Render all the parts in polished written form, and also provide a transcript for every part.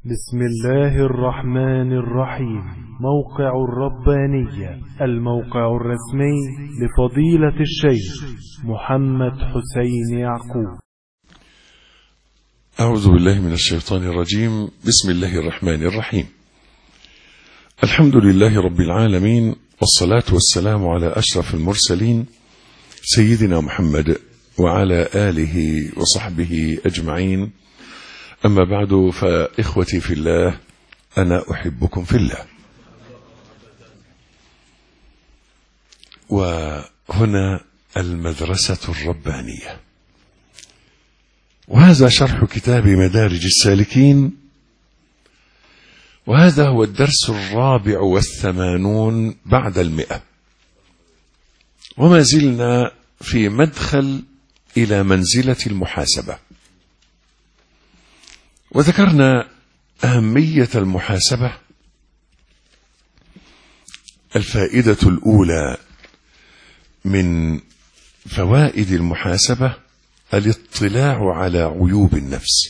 بسم الله الرحمن الرحيم. موقع الربانية، الموقع الرسمي لفضيلة الشيخ محمد حسين يعقوب. أعوذ بالله من الشيطان الرجيم. بسم الله الرحمن الرحيم. الحمد لله رب العالمين، والصلاة والسلام على أشرف المرسلين سيدنا محمد وعلى آله وصحبه أجمعين. أما بعد، فإخوتي في الله، أنا أحبكم في الله. وهنا المدرسة الربانية، وهذا شرح كتاب مدارج السالكين، وهذا هو الدرس 84 بعد 100، وما زلنا في مدخل إلى منزلة المحاسبة. وذكرنا أهمية المحاسبة. الفائدة الأولى من فوائد المحاسبة الاطلاع على عيوب النفس.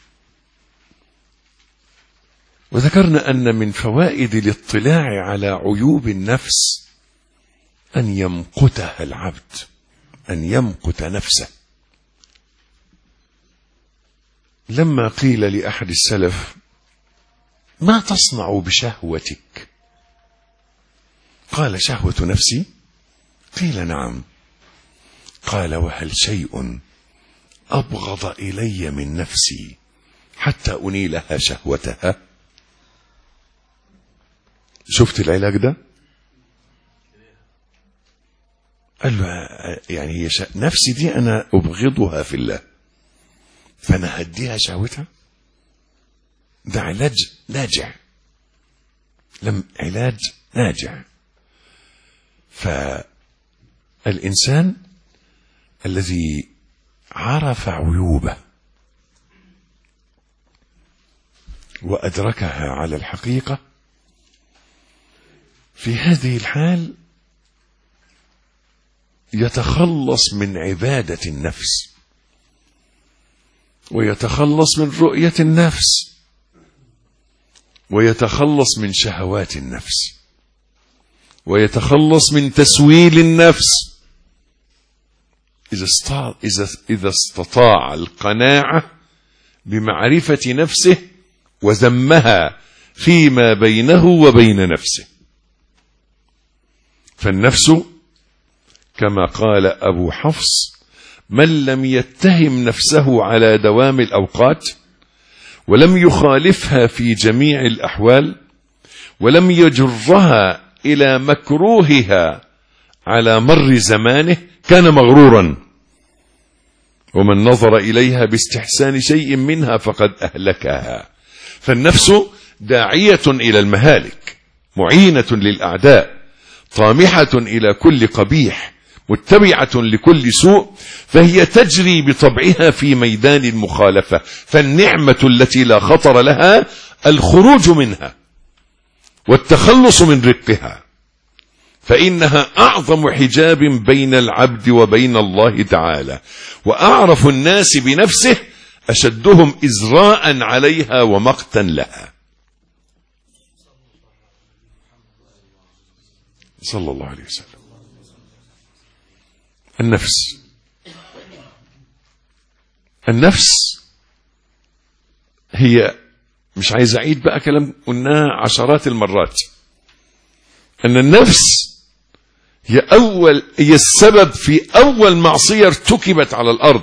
وذكرنا أن من فوائد الاطلاع على عيوب النفس أن يمقتها العبد، أن يمقت نفسه. لما قيل لأحد السلف: ما تصنع بشهوتك؟ قال: شهوة نفسي. قيل: نعم. قال: وهل شيء أبغض إلي من نفسي حتى أنيلها شهوتها؟ شفت العلاج ده؟ قال له: يعني هي نفسي دي أنا أبغضها في الله، فأنا هديها شهوتها؟ ده علاج ناجع، علاج ناجع. فالإنسان الذي عرف عيوبه وأدركها على الحقيقة، في هذه الحال يتخلص من عبادة النفس، ويتخلص من رؤية النفس، ويتخلص من شهوات النفس، ويتخلص من تسويل النفس إذا استطاع القناعة بمعرفة نفسه وذمها فيما بينه وبين نفسه. فالنفس كما قال أبو حفص: من لم يتهم نفسه على دوام الأوقات، ولم يخالفها في جميع الأحوال، ولم يجرها إلى مكروهها على مر زمانه، كان مغرورا. ومن نظر إليها باستحسان شيء منها فقد أهلكها. فالنفس داعية إلى المهالك، معينة للأعداء، طامحة إلى كل قبيح، متبعة لكل سوء، فهي تجري بطبعها في ميدان المخالفة. فالنعمة التي لا خطر لها الخروج منها والتخلص من رقها، فإنها أعظم حجاب بين العبد وبين الله تعالى. وأعرف الناس بنفسه أشدهم إزراء عليها ومقتا لها، صلى الله عليه وسلم. النفس هي، مش عايز أعيد بقى كلام قلناه عشرات المرات، أن النفس هي السبب في أول معصية ارتكبت على الأرض،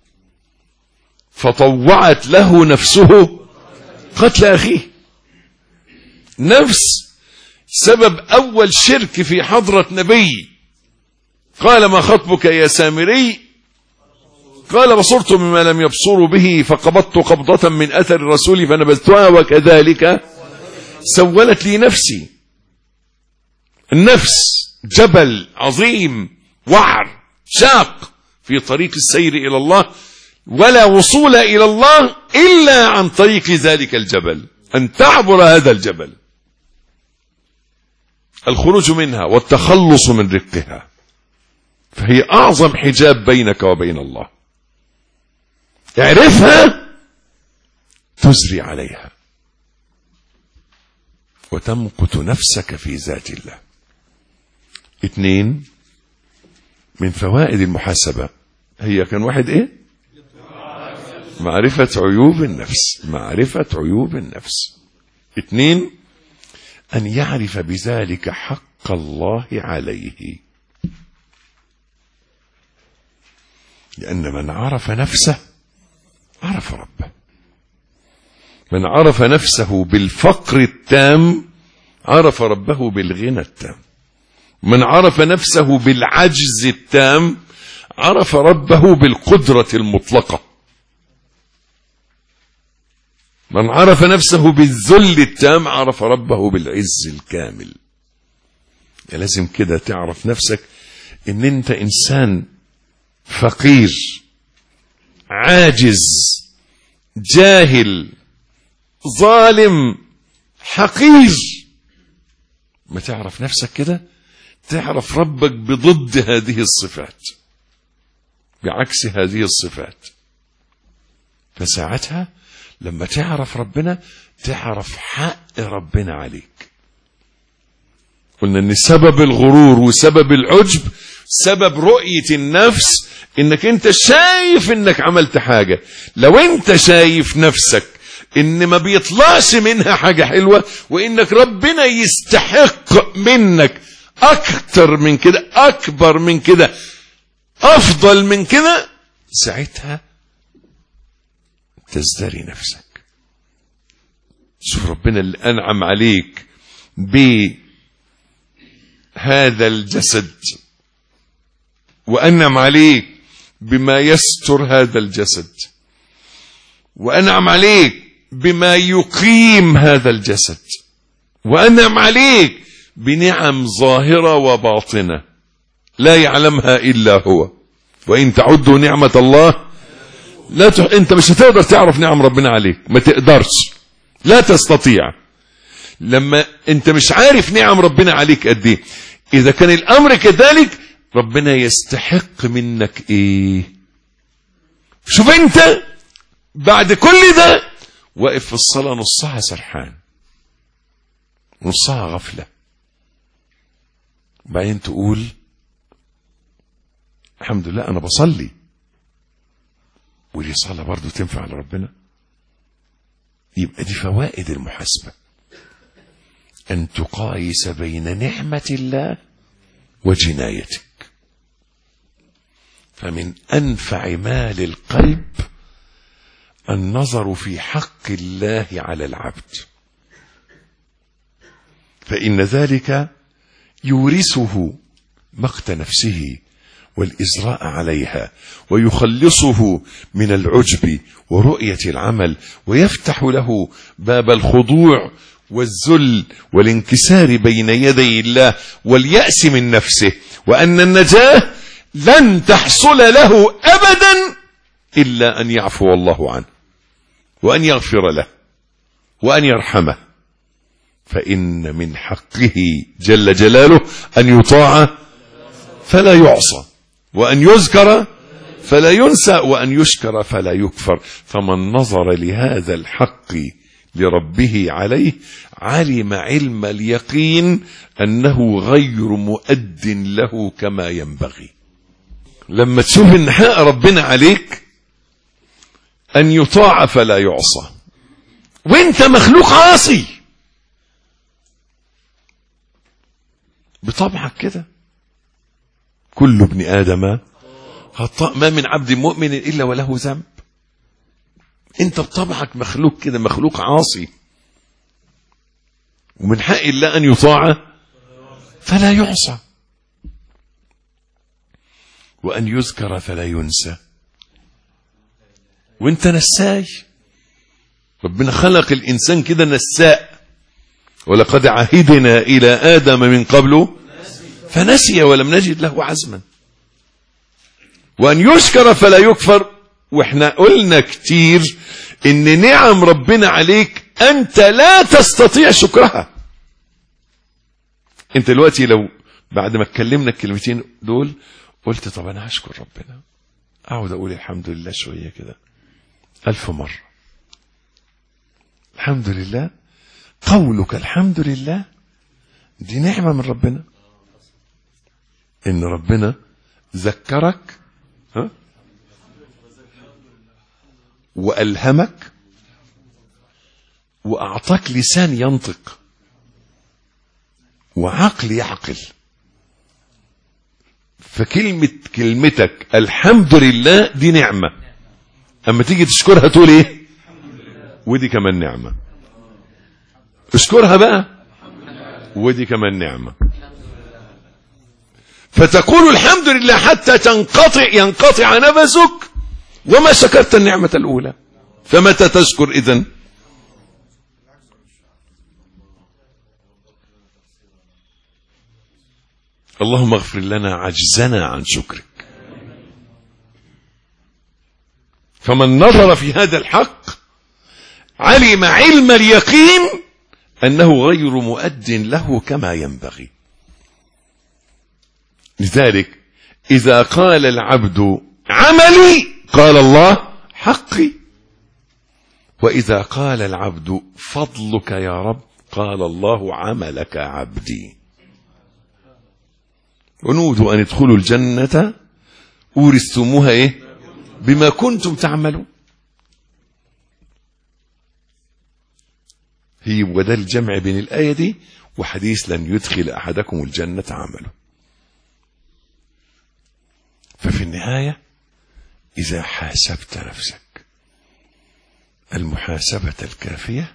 فطوعت له نفسه قتل أخيه. نفس سبب أول شرك في حضرة نبي. قال: ما خطبك يا سامري؟ قال: بصرت بما لم يبصروا به، فقبضت قبضة من أثر الرسول فنبذتها، وكذلك سولت لي نفسي. النفس جبل عظيم، وعر شاق في طريق السير إلى الله، ولا وصول إلى الله إلا عن طريق ذلك الجبل، أن تعبر هذا الجبل، الخروج منها والتخلص من رقها. فهي أعظم حجاب بينك وبين الله. اعرفها تزري عليها. وتمقت نفسك في ذات الله. 2 من فوائد المحاسبة هي كان واحد ايه؟ معرفة عيوب النفس. معرفة عيوب النفس. 2 أن يعرف بذلك حق الله عليه، لأن من عرف نفسه عرف ربه. من عرف نفسه بالفقر التام عرف ربه بالغنى التام. من عرف نفسه بالعجز التام عرف ربه بالقدرة المطلقة. من عرف نفسه بالذل التام عرف ربه بالعز الكامل. لازم كده تعرف نفسك ان انت انسان فقير، عاجز، جاهل، ظالم، حقير. ما تعرف نفسك كده تعرف ربك بضد هذه الصفات، بعكس هذه الصفات. فساعتها لما تعرف ربنا تعرف حق ربنا عليك. قلنا ان سبب الغرور وسبب العجب سبب رؤية النفس، انك انت شايف انك عملت حاجة. لو انت شايف نفسك ان ما بيطلعش منها حاجة حلوة، وانك ربنا يستحق منك اكتر من كده، اكبر من كده، افضل من كده، ساعتها تزدري نفسك. شوف ربنا اللي انعم عليك بهذا الجسد، وانعم عليك بما يستر هذا الجسد، وانعم عليك بما يقيم هذا الجسد، وانعم عليك بنعم ظاهرة وباطنة لا يعلمها الا هو. وان تعدوا نعمة الله لا انت مش هتقدر تعرف نعم ربنا عليك، ما تقدرش، لا تستطيع. لما انت مش عارف نعم ربنا عليك قد ايه. اذا كان الامر كذلك ربنا يستحق منك ايه؟ شوف انت بعد كل ده واقف في الصلاة نصها سرحان، نصها غفلة، بعدين تقول الحمد لله انا بصلي، ودي صلاة برضو تنفع لربنا. يبقى دي فوائد المحاسبة، أن تقايس بين نعمة الله وجنايتك. فمن أنفع ما للقلب النظر في حق الله على العبد، فإن ذلك يورثه مقت نفسه والإزراء عليها، ويخلصه من العجب ورؤية العمل، ويفتح له باب الخضوع والذل والانكسار بين يدي الله واليأس من نفسه، وأن النجاة لن تحصل له أبدا إلا أن يعفو الله عنه، وأن يغفر له، وأن يرحمه. فإن من حقه جل جلاله أن يطاع فلا يعصى، وأن يذكر فلا ينسى، وأن يشكر فلا يكفر. فمن نظر لهذا الحق لربه عليه علم علم اليقين أنه غير مؤد له كما ينبغي. لما تشوف ان حق ربنا عليك أن يطاع فلا يعصى، وانت مخلوق عاصي بطبعك كده. كل ابن آدم خطاء، ما من عبد مؤمن إلا وله ذنب. انت بطبعك مخلوق كده، مخلوق عاصي، ومن حق الله أن يطاع فلا يعصى، وأن يذكر فلا ينسى. وانت نساي. ربنا خلق الإنسان كده نساء، ولقد عهدنا إلى آدم من قبل فنسي ولم نجد له عزما. وأن يشكر فلا يكفر. واحنا قلنا كتير ان نعم ربنا عليك انت لا تستطيع شكرها. انت دلوقتي لو بعد ما اتكلمنا الكلمتين دول قلت طب انا هشكر ربنا، اقعد اقول الحمد لله شوية كده 1000 مرة، الحمد لله، قولك الحمد لله دي نعمة من ربنا، إن ربنا ذكرك وألهمك وأعطاك لسان ينطق وعقل يعقل. كلمتك الحمد لله دي نعمة، أما تيجي تشكرها تقول إيه؟ ودي كمان نعمة. اشكرها بقى، ودي كمان نعمة. فتقول الحمد لله حتى ينقطع نفسك وما شكرت النعمة الأولى، فمتى تشكر إذن؟ اللهم اغفر لنا عجزنا عن شكرك. فمن نظر في هذا الحق علم علم اليقين أنه غير مؤد له كما ينبغي. لذلك إذا قال العبد عملي قال الله حقي، وإذا قال العبد فضلك يا رب قال الله عملك عبدي. ونودوا أن ادخلوا الجنة أورثتموها إيه؟ بما كنتم تعملون. هي وده الجمع بين الآية دي وحديث لن يدخل أحدكم الجنة عمله. ففي النهاية إذا حاسبت نفسك المحاسبة الكافية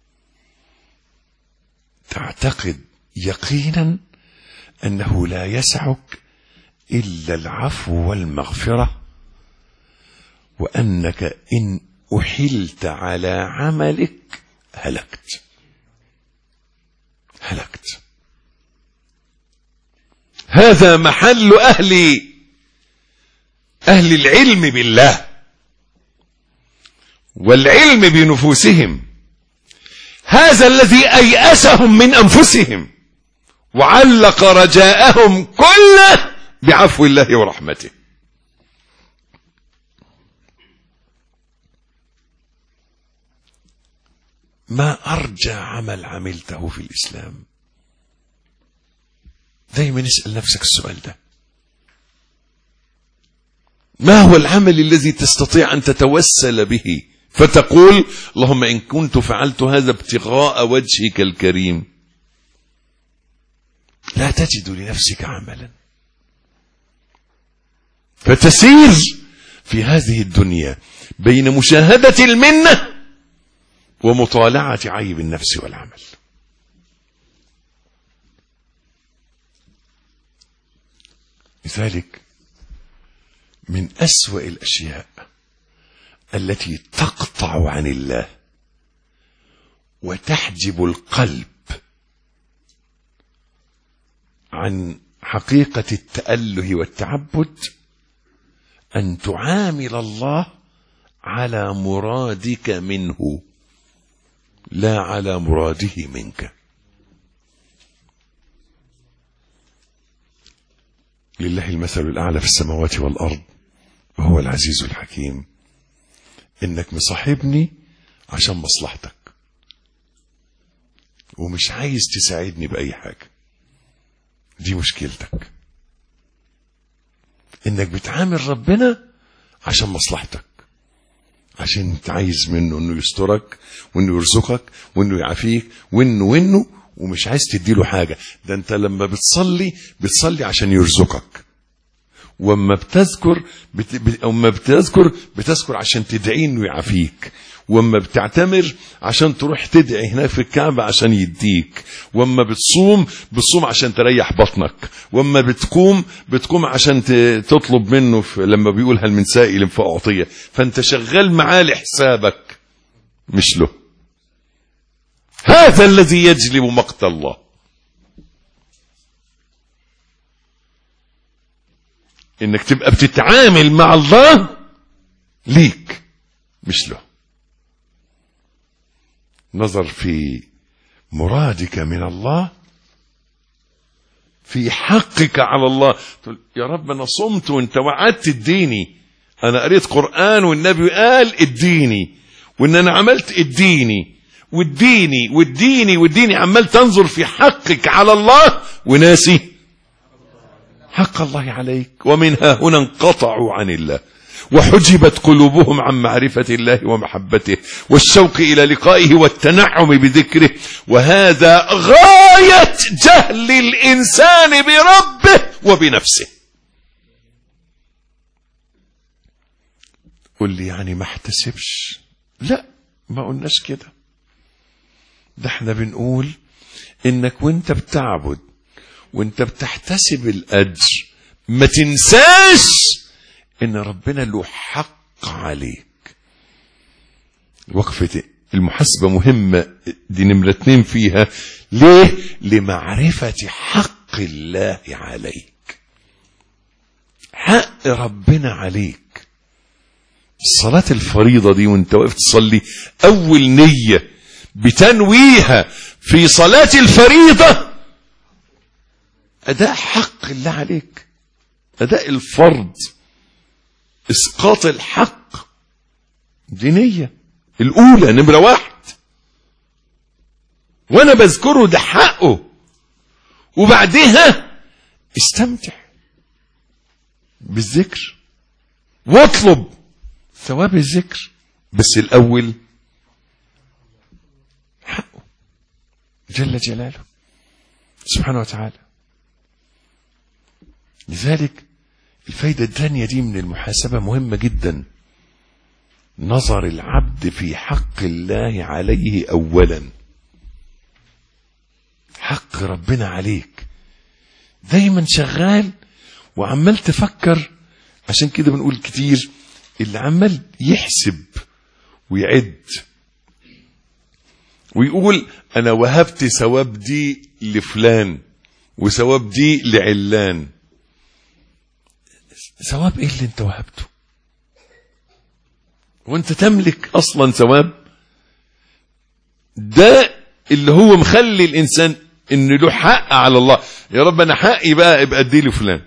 تعتقد يقينا أنه لا يسعك إلا العفو والمغفرة، وأنك إن أحلت على عملك هلكت. هذا محل أهل العلم بالله والعلم بنفوسهم. هذا الذي أيأسهم من أنفسهم وعلق رجاءهم كله بعفو الله ورحمته. ما أرجى عمل عملته في الإسلام؟ دايما اسأل نفسك السؤال ده. ما هو العمل الذي تستطيع أن تتوسل به فتقول اللهم إن كنت فعلت هذا ابتغاء وجهك الكريم؟ لا تجد لنفسك عملا، فتسير في هذه الدنيا بين مشاهدة المنة ومطالعة عيب النفس والعمل. لذلك من أسوأ الأشياء التي تقطع عن الله وتحجب القلب عن حقيقة التأله والتعبد أن تعامل الله على مرادك منه لا على مراده منك. لله المثل الأعلى في السماوات والأرض وهو العزيز الحكيم. إنك مصاحبني عشان مصلحتك ومش عايز تساعدني بأي حاجة، دي مشكلتك. إنك بتعامل ربنا عشان مصلحتك، عشان انت عايز منه انه يسترك وانه يرزقك وانه يعافيك وانه ومش عايز تديله حاجة. ده انت لما بتصلي عشان يرزقك، وما بتذكر عشان تدعي انه يعافيك، وما بتعتمر عشان تروح تدعي هناك في الكعبة عشان يديك، وما بتصوم عشان تريح بطنك، وما بتقوم عشان تطلب منه لما بيقول هل من سائل فأعطيه. فانت شغال معاه لحسابك مش له. هذا الذي يجلب مقت الله. انك تبقى بتتعامل مع الله ليك مش له. نظر في مرادك من الله في حقك على الله. تقول يا رب انا صمت وانت وعدت اديني، انا قريت قرآن والنبي قال اديني، وان انا عملت اديني، واديني واديني واديني، عمال تنظر في حقك على الله وناسي حق الله عليك. ومنها هنا انقطعوا عن الله وحجبت قلوبهم عن معرفة الله ومحبته والشوق إلى لقائه والتنعم بذكره. وهذا غاية جهل الإنسان بربه وبنفسه. قل لي يعني ما احتسبش؟ لا، ما قلناش كده. ده احنا بنقول انك وانت بتعبد وانت بتحتسب الأجر ما تنساش ان ربنا له حق عليك. وقفة المحاسبة مهمة، دي نمرة 2 فيها. ليه؟ لمعرفة حق الله عليك، حق ربنا عليك. الصلاة الفريضة دي وانت واقف تصلي، اول نية بتنويها في صلاة الفريضة اداء حق الله عليك، اداء الفرض، اسقاط الحق. دي نية الاولى، نمرة 1. وانا بذكره ده حقه، وبعدها استمتع بالذكر واطلب ثواب الذكر، بس الاول حقه جل جلاله سبحانه وتعالى. لذلك الفايدة الثانية دي من المحاسبة مهمة جدا، نظر العبد في حق الله عليه أولا. حق ربنا عليك دايما شغال وعمال تفكر. عشان كده بنقول كتير اللي عمال يحسب ويعد ويقول أنا وهبت ثواب دي لفلان وثواب دي لعلان، ثواب ايه اللي انت وهبته؟ وانت تملك اصلا ثواب؟ ده اللي هو مخلي الانسان انه له حق على الله. يا رب انا حقي بقى ابقى ادي له فلان.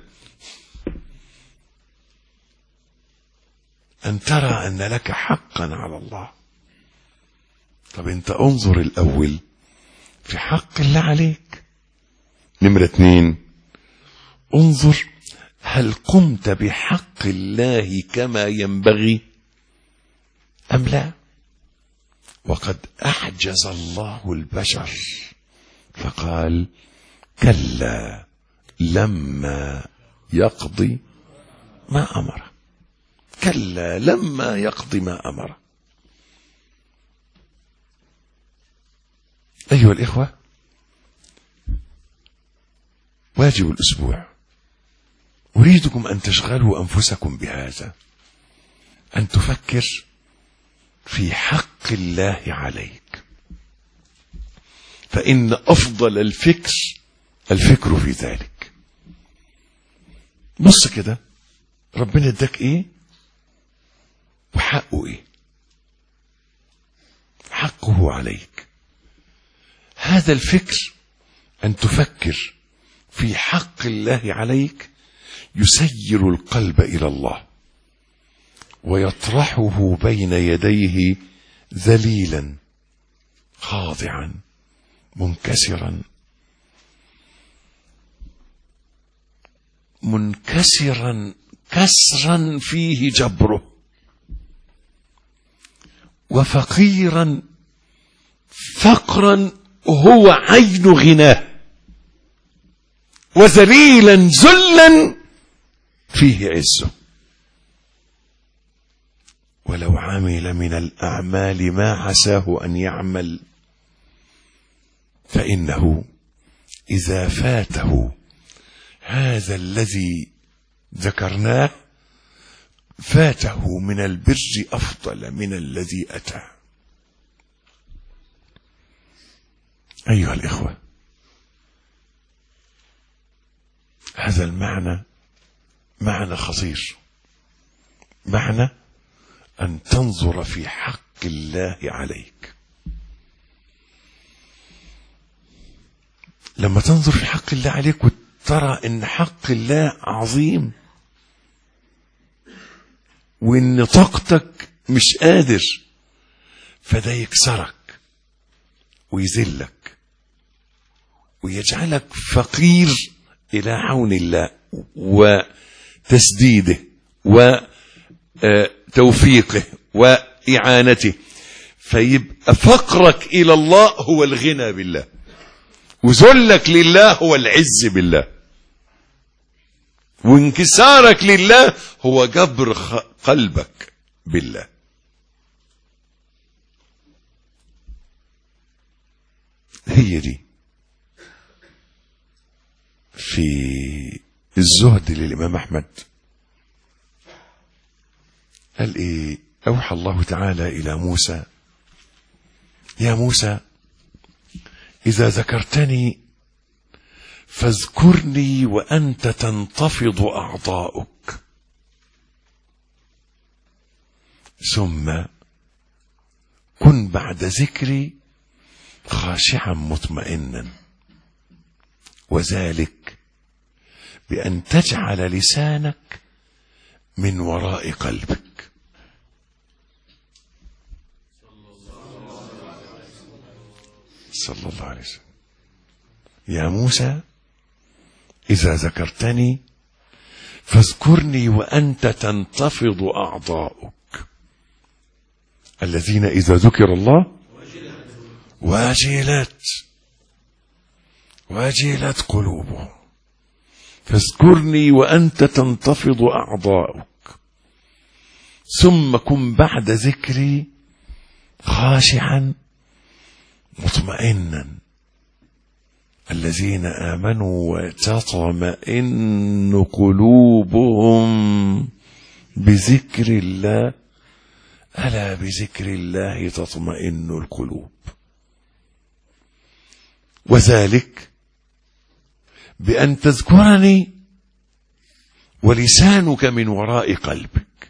ان ترى ان لك حقا على الله. طب انت انظر الاول في حق الله عليك. نمرة 2، انظر هل قمت بحق الله كما ينبغي أم لا؟ وقد أحجز الله البشر فقال كلا لما يقضي ما أمره. كلا لما يقضي ما أمره. أيها الإخوة، واجب الأسبوع أريدكم أن تشغلوا أنفسكم بهذا، أن تفكر في حق الله عليك، فإن أفضل الفكر في ذلك. بص كده، ربنا اداك إيه وحقه إيه؟ حقه عليك. هذا الفكر، أن تفكر في حق الله عليك، يسير القلب إلى الله ويطرحه بين يديه ذليلا خاضعا منكسرا كسرا فيه جبره، وفقيرا فقرا هو عين غناه، وذليلا ذلا فيه عزه. ولو عمل من الأعمال ما عساه أن يعمل، فإنه إذا فاته هذا الذي ذكرناه فاته من البر أفضل من الذي أتى. أيها الإخوة، هذا المعنى معنى خطير، معنى أن تنظر في حق الله عليك. لما تنظر في حق الله عليك وترى أن حق الله عظيم، وأن طاقتك مش قادر، فده يكسرك ويذلك ويجعلك فقير إلى عون الله وتسديده وتوفيقه وإعانته، فيبقى فقرك إلى الله هو الغنى بالله، وذلك لله هو العز بالله، وانكسارك لله هو جبر قلبك بالله. هي دي في الزهد للإمام أحمد. قال إيه؟ أوحى الله تعالى إلى موسى: يا موسى إذا ذكرتني فاذكرني وأنت تنتفض أعضاؤك، ثم كن بعد ذكري خاشعا مطمئنا، وذلك بأن تجعل لسانك من وراء قلبك. صلى الله عليه وسلم: يا موسى إذا ذكرتني فاذكرني وأنت تنتفض أعضاؤك، الذين إذا ذكر الله وجلت قلوبهم، فاذكرني وأنت تنتفض أعضاؤك، ثم كن بعد ذكري خاشعا مطمئنا، الذين آمنوا وتطمئن قلوبهم بذكر الله، ألا بذكر الله تطمئن القلوب، وذلك بأن تذكرني ولسانك من وراء قلبك،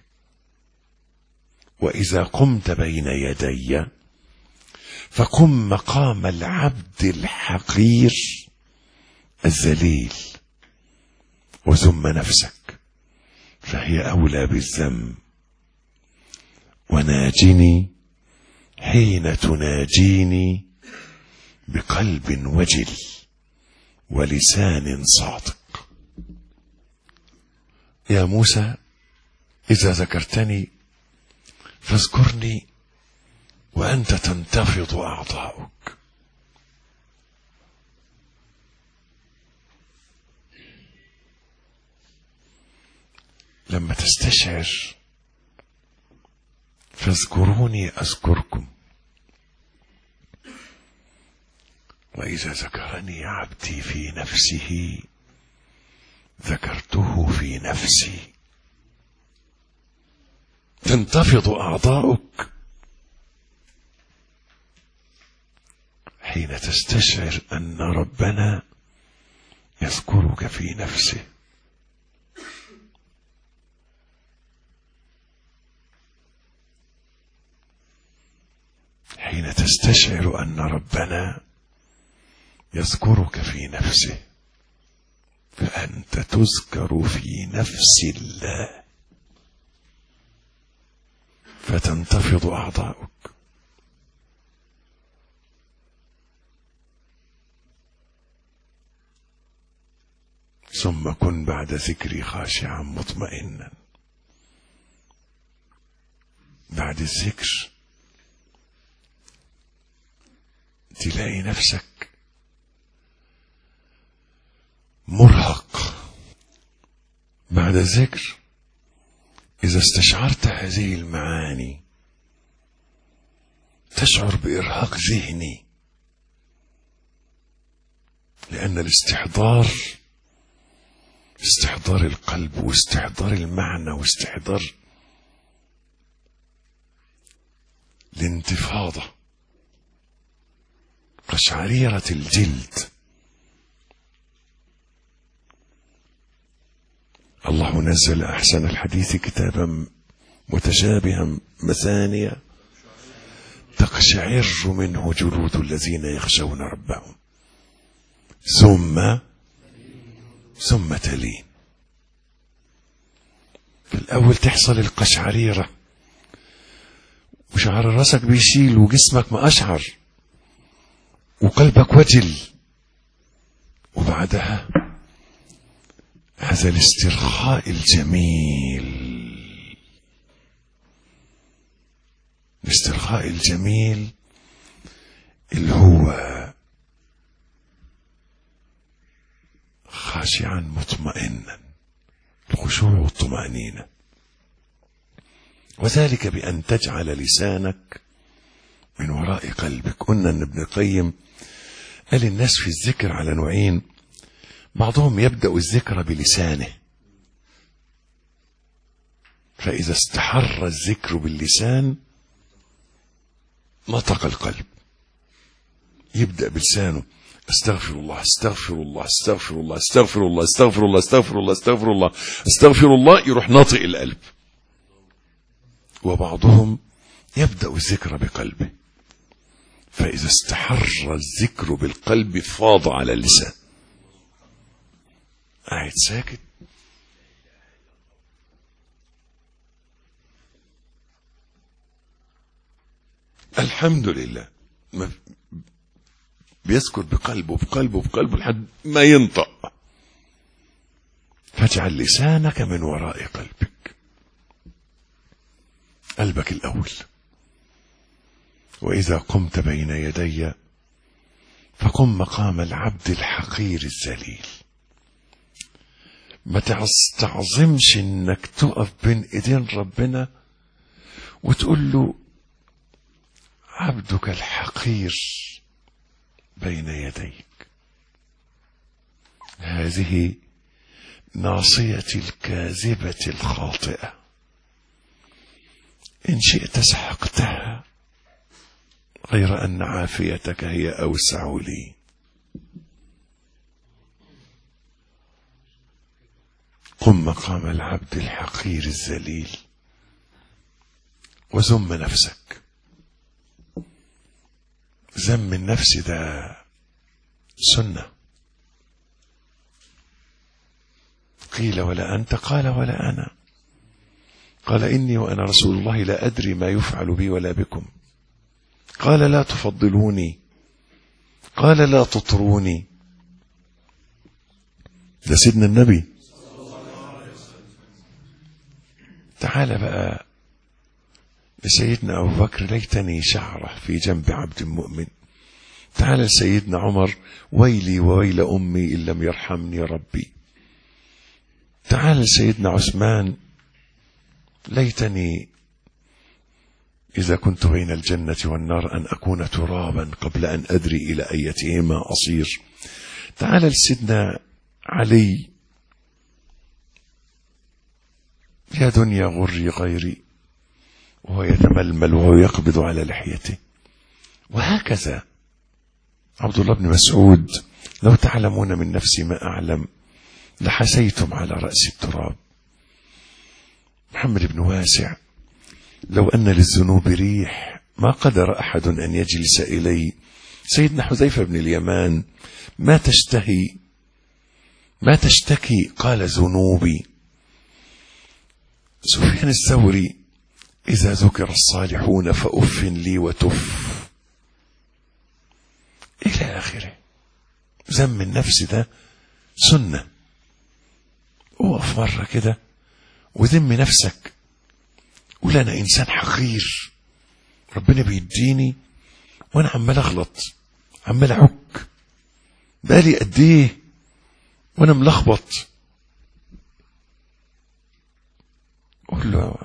وإذا قمت بين يدي فقم مقام العبد الحقير الذليل، وذم نفسك فهي أولى بالذم، وناجني حين تناجيني بقلب وجل ولسان صادق. يا موسى إذا ذكرتني فاذكرني وأنت تنتفض أعضاؤك. لما تستشعر فاذكروني أذكركم، وإذا ذكرني عبدي في نفسه ذكرته في نفسي، تنتفض أعضاؤك حين تستشعر أن ربنا يذكرك في نفسه، حين تستشعر أن ربنا يذكرك في نفسه، فأنت تذكر في نفس الله فتنتفض أعضاؤك. ثم كن بعد ذكري خاشعا مطمئنا. بعد الذكر تلاقي نفسك مرهق. بعد الذكر إذا استشعرت هذه المعاني تشعر بإرهاق ذهني، لأن الاستحضار استحضار القلب واستحضار المعنى واستحضار الانتفاضة، قشعريرة الجلد. الله نزل أحسن الحديث كتابا متشابها مثانية تقشعر منه جلود الذين يخشون ربهم ثم تلين. في الأول تحصل القشعريرة وشعر راسك بيشيل وجسمك ما أشعر، وقلبك وجل، وبعدها هذا الاسترخاء الجميل، الاسترخاء الجميل اللي هو خاشعا مطمئنا، الخشوع والطمأنينة. وذلك بأن تجعل لسانك من وراء قلبك. قلنا أن ابن القيم قال الناس في الذكر على نوعين، بعضهم يبدأ الذكر بلسانه، فإذا استحر الذكر باللسان نطق القلب، يبدأ بلسانه استغفر الله استغفر الله استغفر الله استغفر الله استغفر الله استغفر الله استغفر الله استغفر الله، يروح ناطق القلب. وبعضهم يبدأ الذكر بقلبه، فإذا استحر الذكر بالقلب فاض على اللسان. قاعد ساكت، الحمد لله، بيذكر بقلبه بقلبه بقلبه لحد ما ينطق. فاجعل لسانك من وراء قلبك، قلبك الأول. وإذا قمت بين يدي فقم مقام العبد الحقير الذليل. ما تعظمش انك تقف بين ايدين ربنا وتقول له عبدك الحقير بين يديك. هذه ناصية الكاذبة الخاطئة، إن شئت سحقتها، غير أن عافيتك هي أوسع لي. قم مقام العبد الحقير الذليل وذم نفسك. ذم النفس ده سنة. قيل ولا أنت؟ قال ولا أنا. قال إني وأنا رسول الله لا أدري ما يفعل بي ولا بكم. قال لا تفضلوني. قال لا تطروني. ده سيدنا النبي. تعال بقى لسيدنا أبو بكر ليتني شعره في جنب عبد مؤمن. تعال لسيدنا عمر ويلي وويل أمي إن لم يرحمني ربي. تعال لسيدنا عثمان ليتني إذا كنت بين الجنة والنار أن أكون ترابا قبل أن أدري إلى أيتهما أصير. تعال لسيدنا علي يا دنيا غري غيري، وهو يتململ وهو يقبض على لحيته. وهكذا عبد الله بن مسعود لو تعلمون من نفسي ما أعلم لحسيتم على رأس التراب. محمد بن واسع لو أن للذنوب ريح ما قدر أحد أن يجلس إلي. سيدنا حذيفة بن اليمان ما تشتهي ما تشتكي؟ قال ذنوبي. سفيان الثوري إذا ذكر الصالحون فأف لي وتف، إلى آخره. ذم النفس ده سنة. وقف مرة كده وذم نفسك، قول أنا إنسان حقير، ربنا بيديني وأنا عمال أغلط، عمال أعك، بقالي قد إيه وأنا ملخبط. قول له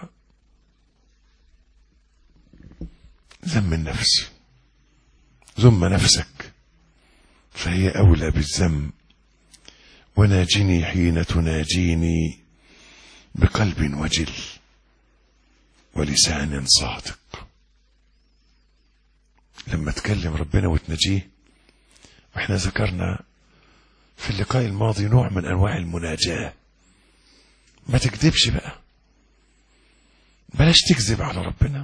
ذم النفس، ذم نفسك فهي أولى بالذم. وناجني حين تناجيني بقلب وجل ولسان صادق. لما تكلم ربنا وتناجيه، واحنا ذكرنا في اللقاء الماضي نوع من أنواع المناجاة. ما تكذبش بقى، بلاش تكذب على ربنا.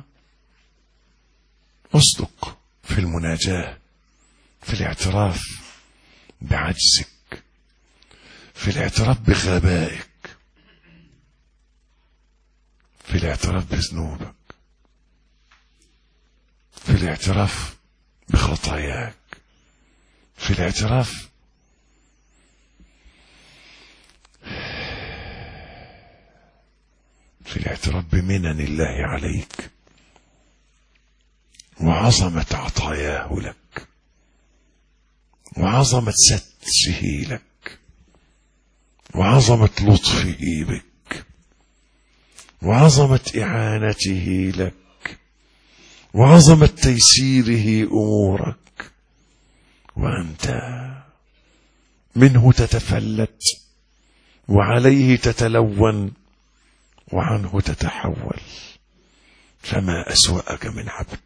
اصدق في المناجاة، في الاعتراف بعجزك، في الاعتراف بغبائك، في الاعتراف بذنوبك، في الاعتراف بخطاياك. في الاعتراف بمنن الله عليك وعظمة عطاياه لك وعظمة ستره لك وعظمة لطفه بك وعظمة إعانته لك وعظمة تيسيره أمورك، وأنت منه تتفلت وعليه تتلون وعنه تتحول، فما أسوأك من عبد.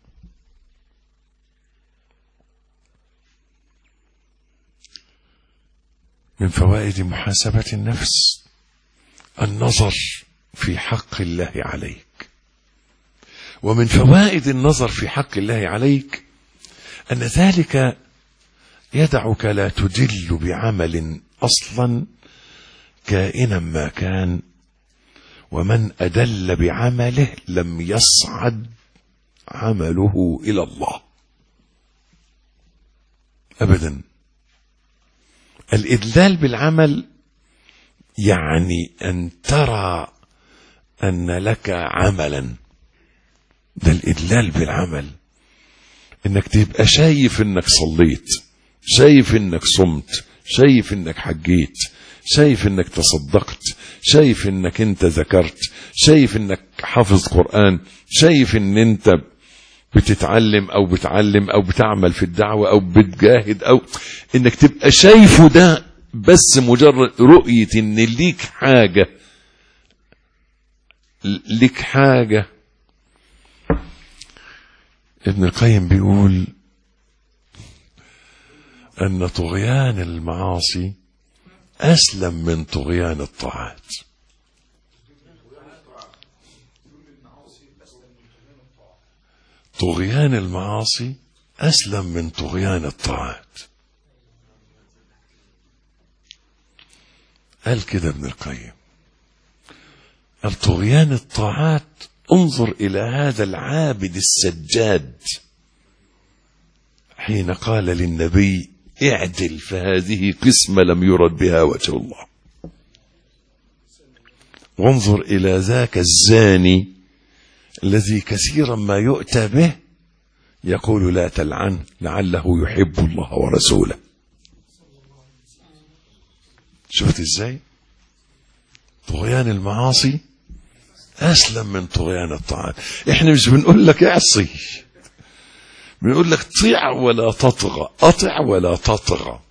من فوائد محاسبة النفس النظر في حق الله عليك. ومن فوائد النظر في حق الله عليك أن ذلك يدعك لا تدل بعمل أصلا كائنا ما كان، ومن أدل بعمله لم يصعد عمله إلى الله أبدا. الإدلال بالعمل يعني أن ترى أن لك عملا، ده الإدلال بالعمل، إنك تبقى شايف إنك صليت، شايف إنك صمت، شايف إنك حجيت، شايف إنك تصدقت، شايف إنك أنت ذكرت، شايف إنك حافظ قرآن، شايف إن أنت بتتعلم أو بتعلم أو بتعمل في الدعوة أو بتجاهد، أو إنك تبقى شايفه. ده بس مجرد رؤية إن ليك حاجة. ابن القيم بيقول أن طغيان المعاصي أسلم من طغيان الطاعات. طغيان المعاصي أسلم من طغيان الطاعات. قال كده ابن القيم، الطغيان الطاعات انظر إلى هذا العابد السجاد حين قال للنبي اعدل فهذه قسمة لم يرد بها وجه الله. وانظر إلى ذاك الزاني الذي كثيرا ما يؤتى به يقول لا تلعن لعله يحب الله ورسوله. شفت ازاي طغيان المعاصي أسلم من طغيان الطاعات. احنا مش بنقول لك اعصي، بنقول لك طيع ولا تطغى، أطع ولا تطغى،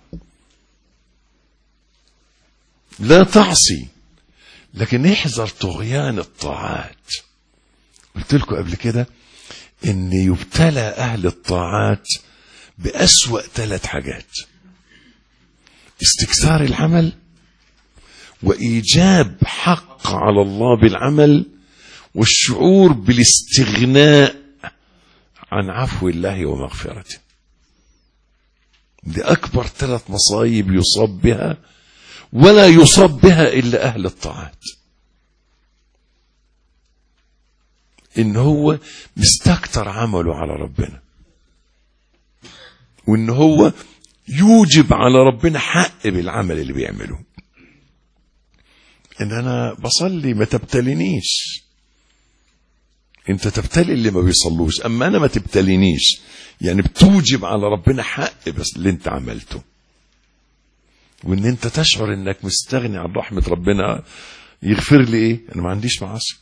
لا تعصي، لكن احذر طغيان الطاعات. قلت لكم قبل كده ان يبتلى أهل الطاعات بأسوأ 3 حاجات: استكثار العمل، وإيجاب حق على الله بالعمل، والشعور بالاستغناء عن عفو الله ومغفرته. دي أكبر 3 مصايب يصاب بها، ولا يصاب بها إلا أهل الطاعات. إن هو مستكتر عمله على ربنا، وإن هو يوجب على ربنا حق بالعمل اللي بيعمله. إن أنا بصلي ما تبتلينيش، انت تبتلي اللي ما بيصلوش، اما انا ما تبتلينيش. يعني بتوجب على ربنا حق بس اللي انت عملته، وان انت تشعر انك مستغني عن رحمة ربنا. يغفر لي ايه؟ انا ما عنديش معاصي.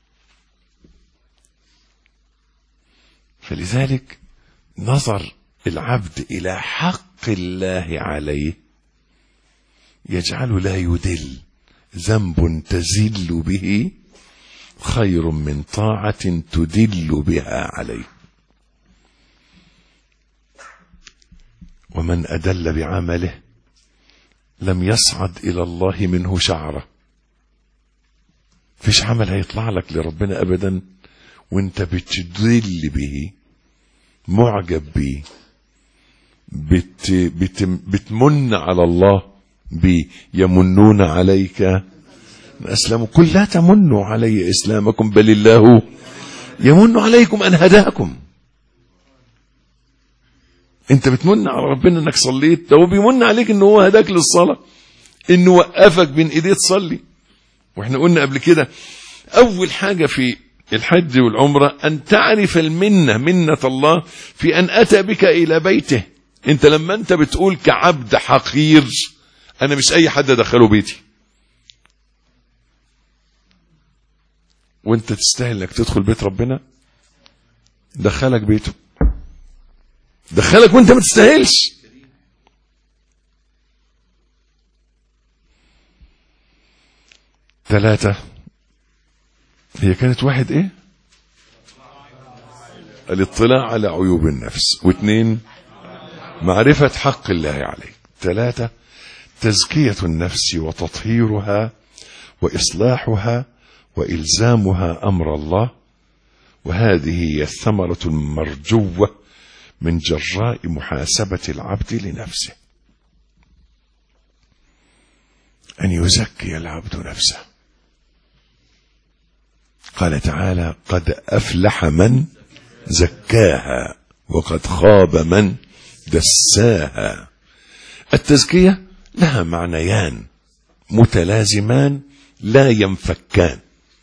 فلذلك نظر العبد الى حق الله عليه يجعله لا يدل. ذنب تزل به خير من طاعة تدل بها عليه. ومن أدل بعمله لم يصعد إلى الله منه شعرة. فيش عمل هيطلع لك لربنا أبدا وانت بتدل به، معجب به، بتمن على الله به. يمنون عليك أسلموا، قل لا تمنوا علي إسلامكم بل الله يمن عليكم أن هداكم. انت بتمن على ربنا انك صليت، ده هو بيمن عليك ان هو هداك للصلاة، انه وقفك بين ايديه تصلي. واحنا قلنا قبل كده اول حاجة في الحج والعمرة ان تعرف المنة، منة الله في ان اتى بك الى بيته. انت لما انت بتقول كعبد حقير انا مش اي حد ادخله بيتي، وانت تستاهل انك تدخل بيت ربنا، دخلك بيته، دخلك وانت ما تستاهلش. ثلاثة، هي كانت واحد ايه؟ الاطلاع على عيوب النفس. واثنين، معرفة حق الله عليك. ثلاثة، تزكية النفس وتطهيرها وإصلاحها وإلزامها أمر الله. وهذه هي الثمرة المرجوة من جراء محاسبة العبد لنفسه، أن يزكي العبد نفسه. قال تعالى: قد أفلح من زكاها وقد خاب من دساها. التزكية لها معنيان متلازمان لا ينفكان: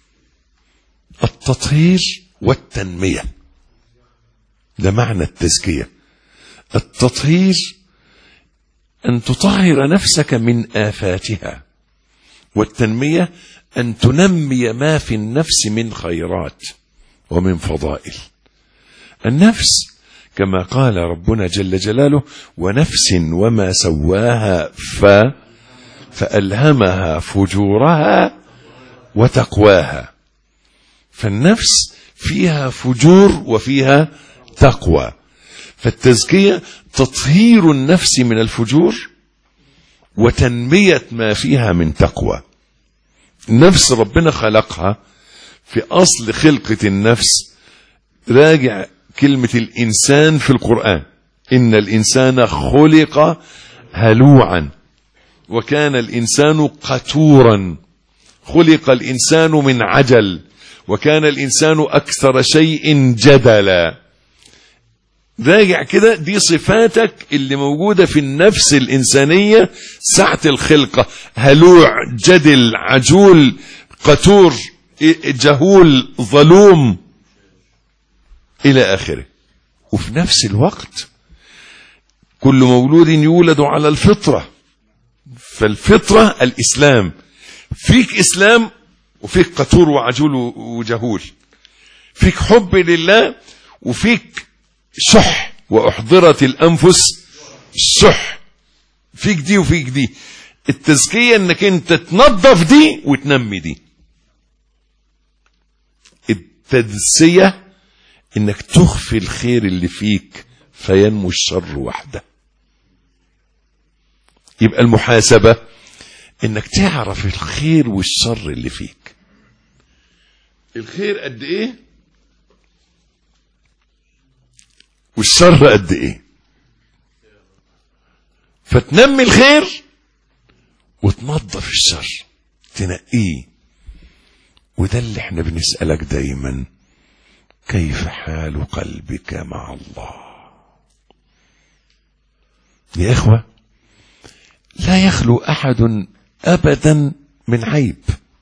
التطهير والتنمية. ده معنى التزكية. التطهير أن تطهر نفسك من آفاتها، والتنمية أن تنمي ما في النفس من خيرات ومن فضائل. النفس كما قال ربنا جل جلاله: ونفس وما سواها فألهمها فجورها وتقواها. فالنفس فيها فجور وفيها تقوى. فالتزكية تطهير النفس من الفجور وتنمية ما فيها من تقوى. النفس ربنا خلقها في أصل خلقة النفس. راجع كلمة الإنسان في القرآن: إن الإنسان خلق هلوعا وكان الإنسان قتورا. خلق الإنسان من عجل وكان الإنسان أكثر شيء جدلا. راجع كده، دي صفاتك اللي موجودة في النفس الإنسانية ساعة الخلقة: هلوع، جدل، عجول، قتور، جهول، ظلوم، إلى آخره. وفي نفس الوقت كل مولود يولد على الفطرة، فالفطرة الإسلام. فيك إسلام وفيك قتور وعجول وجهول، فيك حب لله وفيك شح، وأحضرت الأنفس الشح. فيك دي وفيك دي. التزكية انك انت تنظف دي وتنمي دي. التدسية انك تخفي الخير اللي فيك فينمو الشر وحده. يبقى المحاسبة انك تعرف الخير والشر اللي فيك. الخير قد ايه والشر قد ايه، فتنمي الخير وتنظف الشر، تنقيه. وده اللي احنا بنسألك دايما: كيف حال قلبك مع الله؟ يا إخوة، لا يخلو أحد أبدا من عيب.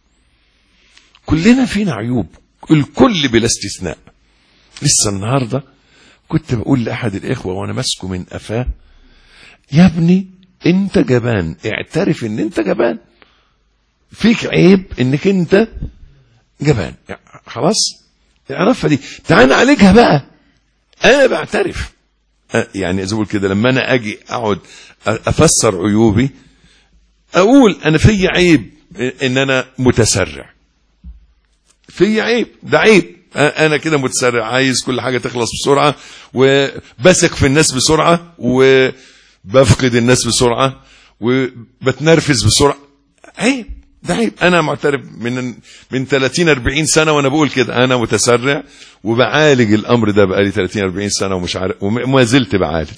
كلنا فينا عيوب، الكل بلا استثناء. لسه النهاردة كنت بقول لأحد الإخوة وأنا ماسكه من قفاه: يا ابني انت جبان، اعترف ان انت جبان، فيك عيب انك انت جبان، خلاص اعرفها دي، تعال نعالجها بقى. انا بعترف، يعني زي كده لما انا اجي اقعد افسر عيوبي اقول انا في عيب ان انا متسرع، في عيب، ده عيب، انا كده متسرع، عايز كل حاجة تخلص بسرعة، وبثق في الناس بسرعة، وبفقد الناس بسرعة، وبتنرفز بسرعة. عيب، ده عيب. انا معترف من 30-40 سنة وانا بقول كده، انا متسرع وبعالج الامر ده بقالي 30-40 سنة ومش عارف، وما زلت بعالج،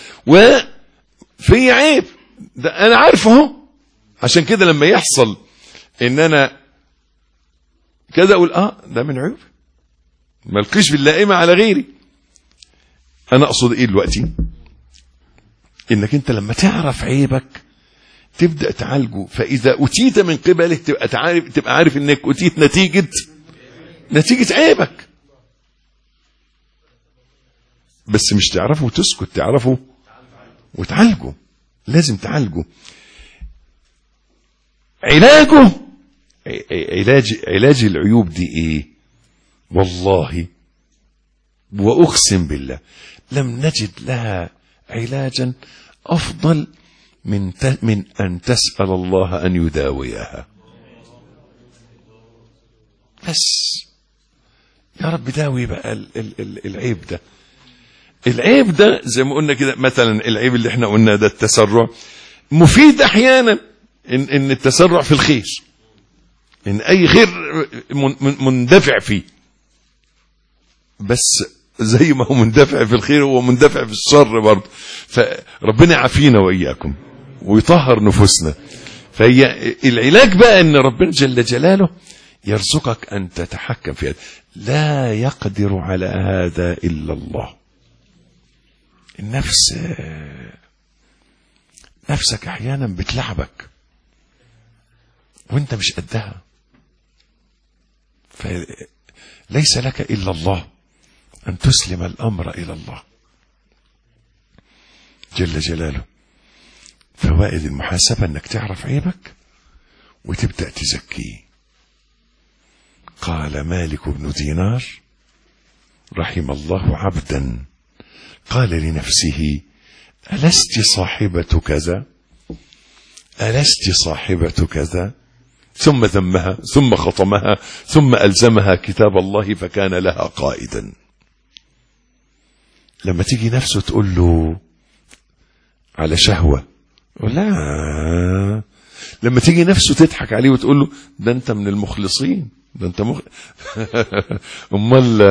وفي عيب ده انا عارفه. عشان كده لما يحصل ان انا كذا اقول ده من عيوب، ما القيش باللائمة على غيري. انا اقصد ايه دلوقتي؟ انك انت لما تعرف عيبك تبدأ تعالجه، فإذا أتيت من قبله تبقى عارف انك أتيت نتيجة عيبك، بس مش تعرفه وتسكت، تعرفه وتعالجه. لازم تعالجه. علاج العيوب دي ايه؟ والله وأقسم بالله لم نجد لها علاجا أفضل من أن تسأل الله أن يداويها. بس يا رب داوي بقى العيب ده. العيب ده زي ما قلنا كده، مثلا العيب اللي احنا قلنا ده التسرع، مفيد احيانا ان التسرع في الخير، ان اي خير مندفع فيه، بس زي ما هو مندفع في الخير هو مندفع في الشر برضه. فربنا يعافينا واياكم ويطهر نفوسنا. فهي العلاج بقى ان ربنا جل جلاله يرزقك ان تتحكم في هذا. لا يقدر على هذا الا الله. النفس نفسك احيانا بتلعبك وانت مش قدها، فليس لك الا الله ان تسلم الامر الى الله جل جلاله. فوائد المحاسبة انك تعرف عيبك وتبدأ تزكيه. قال مالك بن دينار رحم الله عبدا قال لنفسه ألست صاحبة كذا، ألست صاحبة كذا، ثم ذمها ثم خطمها ثم ألزمها كتاب الله فكان لها قائدا. لما تيجي نفسه تقول له على شهوة، لا، لما تيجي نفسه تضحك عليه وتقول له ده انت من المخلصين، ده انت امال.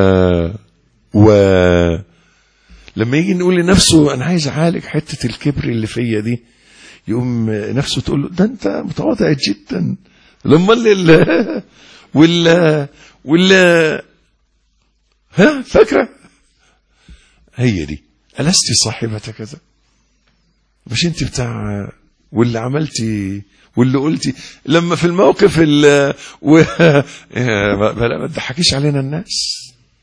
لما يجي نقول لنفسه انا عايز اعالج حتة الكبر اللي فيا دي، يقوم نفسه تقول له ده انت متواضع جدا. لما ولا ها فاكرة هي دي ألست صاحبة كذا، مش انت بتاع واللي عملتي واللي قلتي لما في الموقف ما تضحكيش علينا الناس،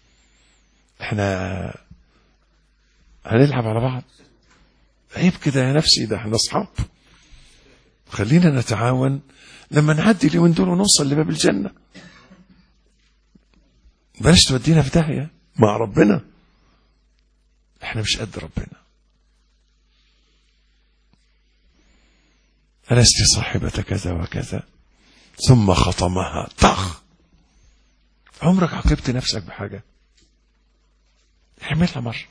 احنا هنلعب على بعض. عيب كده يا نفسي، ده احنا اصحاب، خلينا نتعاون لما نعدي اليومين دول ونوصل لباب الجنة. بلاش تودينا في داهية مع ربنا، احنا مش قد ربنا. ألست صاحبة كذا وكذا ثم خطمها طخ. عمرك عاقبت نفسك بحاجة؟ اعملها مرة،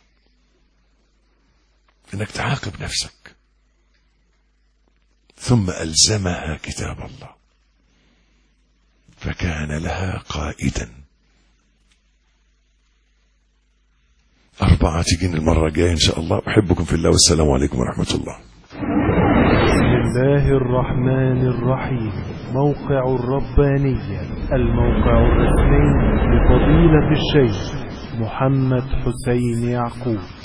انك تعاقب نفسك. ثم ألزمها كتاب الله فكان لها قائدا. 4 تجين المرة الجاية إن شاء الله. أحبكم في الله والسلام عليكم ورحمة الله. بسم الله الرحمن الرحيم. موقع الربانية، الموقع الرسمي لفضيلة الشيخ محمد حسين يعقوب.